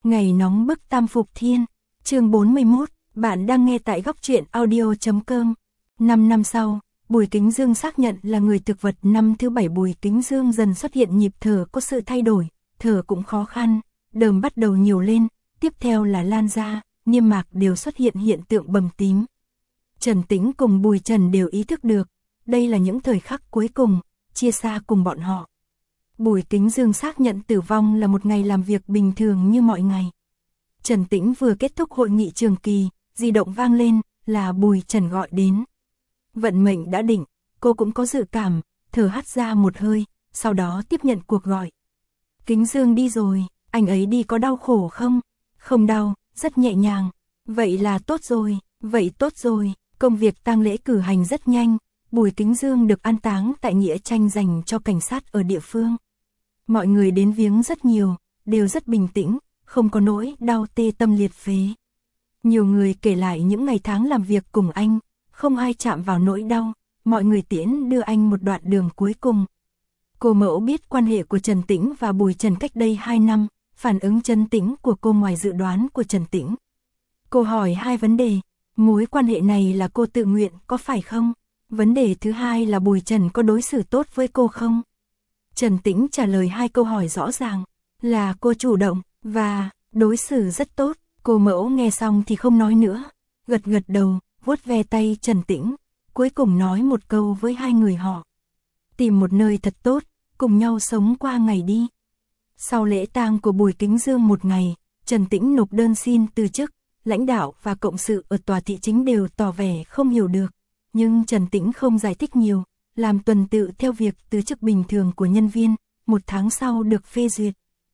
Ngày nóng bức tam phục thiên, chương 41, bạn đang nghe tại góc truyện audio.com. 5 năm sau, Bùi Kính Dương xác nhận là người thực vật. Năm thứ 7 Bùi Kính Dương dần xuất hiện nhịp thở có sự thay đổi, thở cũng khó khăn, đờm bắt đầu nhiều lên, tiếp theo là lan da, niêm mạc đều xuất hiện hiện tượng bầm tím. Trần Tĩnh cùng Bùi Trần đều ý thức được, đây là những thời khắc cuối cùng, chia xa cùng bọn họ. Bùi Kính Dương xác nhận tử vong là một ngày làm việc bình thường như mọi ngày. Trần Tĩnh vừa kết thúc hội nghị trường kỳ, di động vang lên, là Bùi Trần gọi đến. Vận mệnh đã định, cô cũng có dự cảm, thở hắt ra một hơi, sau đó tiếp nhận cuộc gọi. Kính Dương đi rồi, anh ấy đi có đau khổ không? Không đau, rất nhẹ nhàng. Vậy là tốt rồi, vậy tốt rồi. Công việc tang lễ cử hành rất nhanh, Bùi Kính Dương được an táng tại nghĩa trang dành cho cảnh sát ở địa phương. Mọi người đến viếng rất nhiều, đều rất bình tĩnh, không có nỗi đau tê tâm liệt phế. Nhiều người kể lại những ngày tháng làm việc cùng anh, không ai chạm vào nỗi đau, mọi người tiễn đưa anh một đoạn đường cuối cùng. Cô mẫu biết quan hệ của Trần Tĩnh và Bùi Trần cách đây 2 năm, phản ứng trấn tĩnh của cô ngoài dự đoán của Trần Tĩnh. Cô hỏi 2 vấn đề, mối quan hệ này là cô tự nguyện có phải không? Vấn đề thứ hai là Bùi Trần có đối xử tốt với cô không? Trần Tĩnh trả lời 2 câu hỏi rõ ràng, là cô chủ động, và đối xử rất tốt. Cô mẫu nghe xong thì không nói nữa, gật gật đầu, vuốt ve tay Trần Tĩnh, cuối cùng nói một câu với 2 người họ. Tìm một nơi thật tốt, cùng nhau sống qua ngày đi. Sau lễ tang của Bùi Kính Dương một ngày, Trần Tĩnh nộp đơn xin từ chức, lãnh đạo và cộng sự ở tòa thị chính đều tỏ vẻ không hiểu được, nhưng Trần Tĩnh không giải thích nhiều, làm tuần tự theo việc từ chức bình thường của nhân viên, 1 tháng sau được phê duyệt.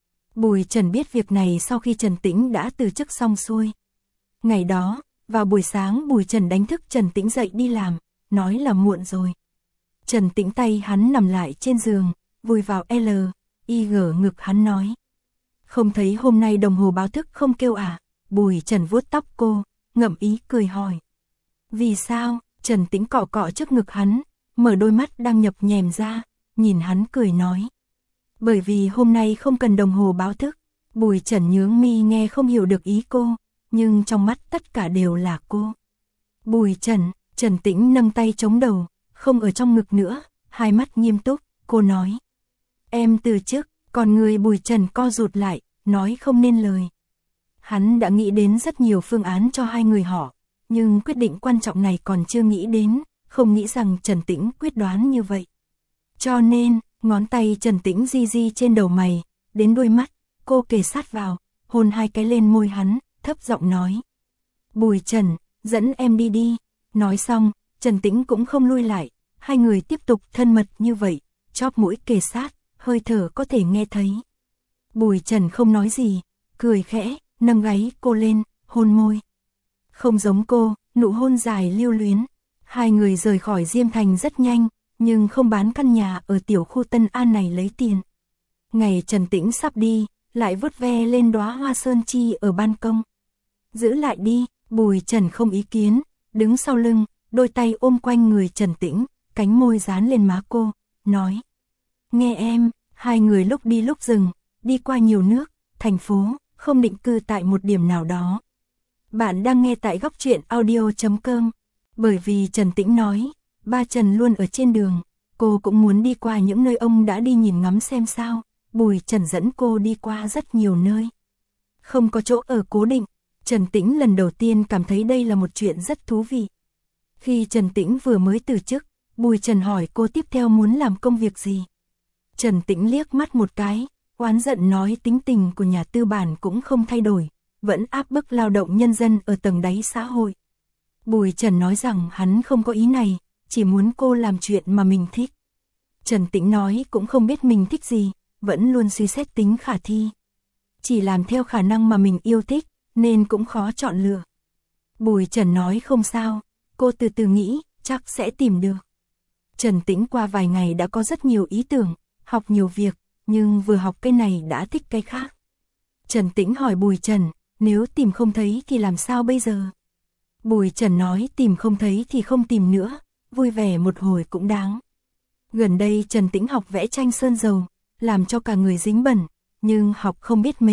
Bùi Trần biết việc này sau khi Trần Tĩnh đã từ chức xong xuôi. Ngày đó, vào buổi sáng Bùi Trần đánh thức Trần Tĩnh dậy đi làm, nói là muộn rồi. Trần Tĩnh tay hắn nằm lại trên giường, vùi vào L.I.G ngực hắn nói. Không thấy hôm nay đồng hồ báo thức không kêu à? Bùi Trần vuốt tóc cô, ngậm ý cười hỏi. Vì sao? Trần Tĩnh cọ cọ trước ngực hắn, mở đôi mắt đang nhập nhèm ra, nhìn hắn cười nói. Bởi vì hôm nay không cần đồng hồ báo thức. Bùi Trần nhướng mi nghe không hiểu được ý cô, nhưng trong mắt tất cả đều là cô. Bùi Trần, Trần Tĩnh nâng tay chống đầu, không ở trong ngực nữa, 2 mắt nghiêm túc, cô nói. Em từ chức, còn người Bùi Trần co rụt lại, nói không nên lời. Hắn đã nghĩ đến rất nhiều phương án cho 2 người họ, nhưng quyết định quan trọng này còn chưa nghĩ đến, không nghĩ rằng Trần Tĩnh quyết đoán như vậy. Cho nên, ngón tay Trần Tĩnh di di trên đầu mày, đến đôi mắt, cô kề sát vào, hôn 2 cái lên môi hắn, thấp giọng nói. Bùi Trần, dẫn em đi đi. Nói xong, Trần Tĩnh cũng không lui lại, 2 người tiếp tục thân mật như vậy, chóp mũi kề sát, hơi thở có thể nghe thấy. Bùi Trần không nói gì, cười khẽ, nâng gáy cô lên, hôn môi. Không giống cô, nụ hôn dài lưu luyến. 2 người rời khỏi Diêm Thành rất nhanh, nhưng không bán căn nhà ở tiểu khu Tân An này lấy tiền. Ngày Trần Tĩnh sắp đi, lại vuốt ve lên đóa hoa sơn chi ở ban công. Giữ lại đi, Bùi Trần không ý kiến, đứng sau lưng, đôi tay ôm quanh người Trần Tĩnh, cánh môi dán lên má cô, nói. Nghe em, 2 người lúc đi lúc dừng, đi qua nhiều nước, thành phố, không định cư tại một điểm nào đó. Bạn đang nghe tại góc truyện audio.com. Bởi vì Trần Tĩnh nói, ba Trần luôn ở trên đường, cô cũng muốn đi qua những nơi ông đã đi nhìn ngắm xem sao. Bùi Trần dẫn cô đi qua rất nhiều nơi. Không có chỗ ở cố định, Trần Tĩnh lần đầu tiên cảm thấy đây là một chuyện rất thú vị. Khi Trần Tĩnh vừa mới từ chức, Bùi Trần hỏi cô tiếp theo muốn làm công việc gì. Trần Tĩnh liếc mắt một cái, oán giận nói tính tình của nhà tư bản cũng không thay đổi, vẫn áp bức lao động nhân dân ở tầng đáy xã hội. Bùi Trần nói rằng hắn không có ý này, chỉ muốn cô làm chuyện mà mình thích. Trần Tĩnh nói cũng không biết mình thích gì, vẫn luôn suy xét tính khả thi. Chỉ làm theo khả năng mà mình yêu thích, nên cũng khó chọn lựa. Bùi Trần nói không sao, cô từ từ nghĩ, chắc sẽ tìm được. Trần Tĩnh qua vài ngày đã có rất nhiều ý tưởng, học nhiều việc, nhưng vừa học cái này đã thích cái khác. Trần Tĩnh hỏi Bùi Trần, nếu tìm không thấy thì làm sao bây giờ? Bùi Trần nói tìm không thấy thì không tìm nữa, vui vẻ một hồi cũng đáng. Gần đây Trần Tĩnh học vẽ tranh sơn dầu, làm cho cả người dính bẩn, nhưng học không biết mệt,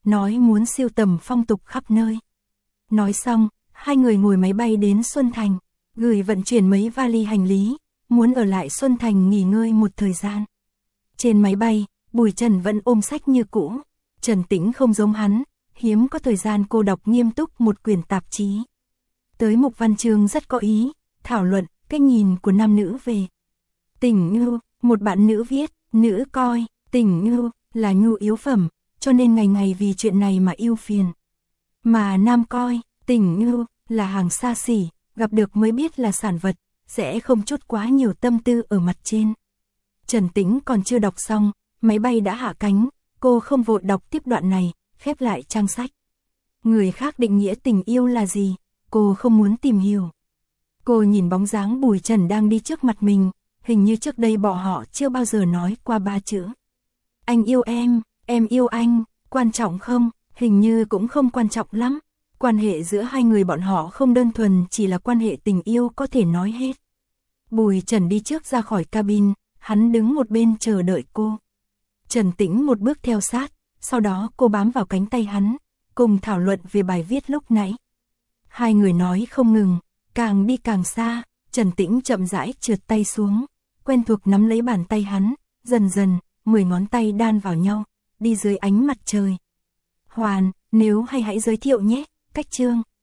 nói muốn siêu tầm phong tục khắp nơi. Nói xong, hai người ngồi máy bay đến Xuân Thành, gửi vận chuyển mấy vali hành lý, muốn ở lại Xuân Thành nghỉ ngơi một thời gian. Trên máy bay, Bùi Trần vẫn ôm sách như cũ. Trần Tĩnh không giống hắn, hiếm có thời gian cô đọc nghiêm túc một quyển tạp chí. Tới mục văn chương rất có ý, thảo luận cách nhìn của nam nữ về tình nhu. Một bạn nữ viết, nữ coi tình nhu là nhu yếu phẩm, cho nên ngày ngày vì chuyện này mà ưu phiền. Mà nam coi tình nhu là hàng xa xỉ, gặp được mới biết là sản vật, sẽ không chút quá nhiều tâm tư ở mặt trên. Trần Tĩnh còn chưa đọc xong, máy bay đã hạ cánh, cô không vội đọc tiếp đoạn này, khép lại trang sách. Người khác định nghĩa tình yêu là gì, cô không muốn tìm hiểu. Cô nhìn bóng dáng Bùi Trần đang đi trước mặt mình, hình như trước đây bọn họ chưa bao giờ nói qua 3 chữ. Anh yêu em yêu anh, quan trọng không? Hình như cũng không quan trọng lắm. Quan hệ giữa hai người bọn họ không đơn thuần chỉ là quan hệ tình yêu có thể nói hết. Bùi Trần đi trước ra khỏi cabin, hắn đứng một bên chờ đợi cô. Trần Tĩnh một bước theo sát, sau đó cô bám vào cánh tay hắn, cùng thảo luận về bài viết lúc nãy. Hai người nói không ngừng, càng đi càng xa, Trần Tĩnh chậm rãi trượt tay xuống, quen thuộc nắm lấy bàn tay hắn, dần dần, 10 ngón tay đan vào nhau, đi dưới ánh mặt trời. Hoàn, nếu hay hãy giới thiệu nhé, cách chương.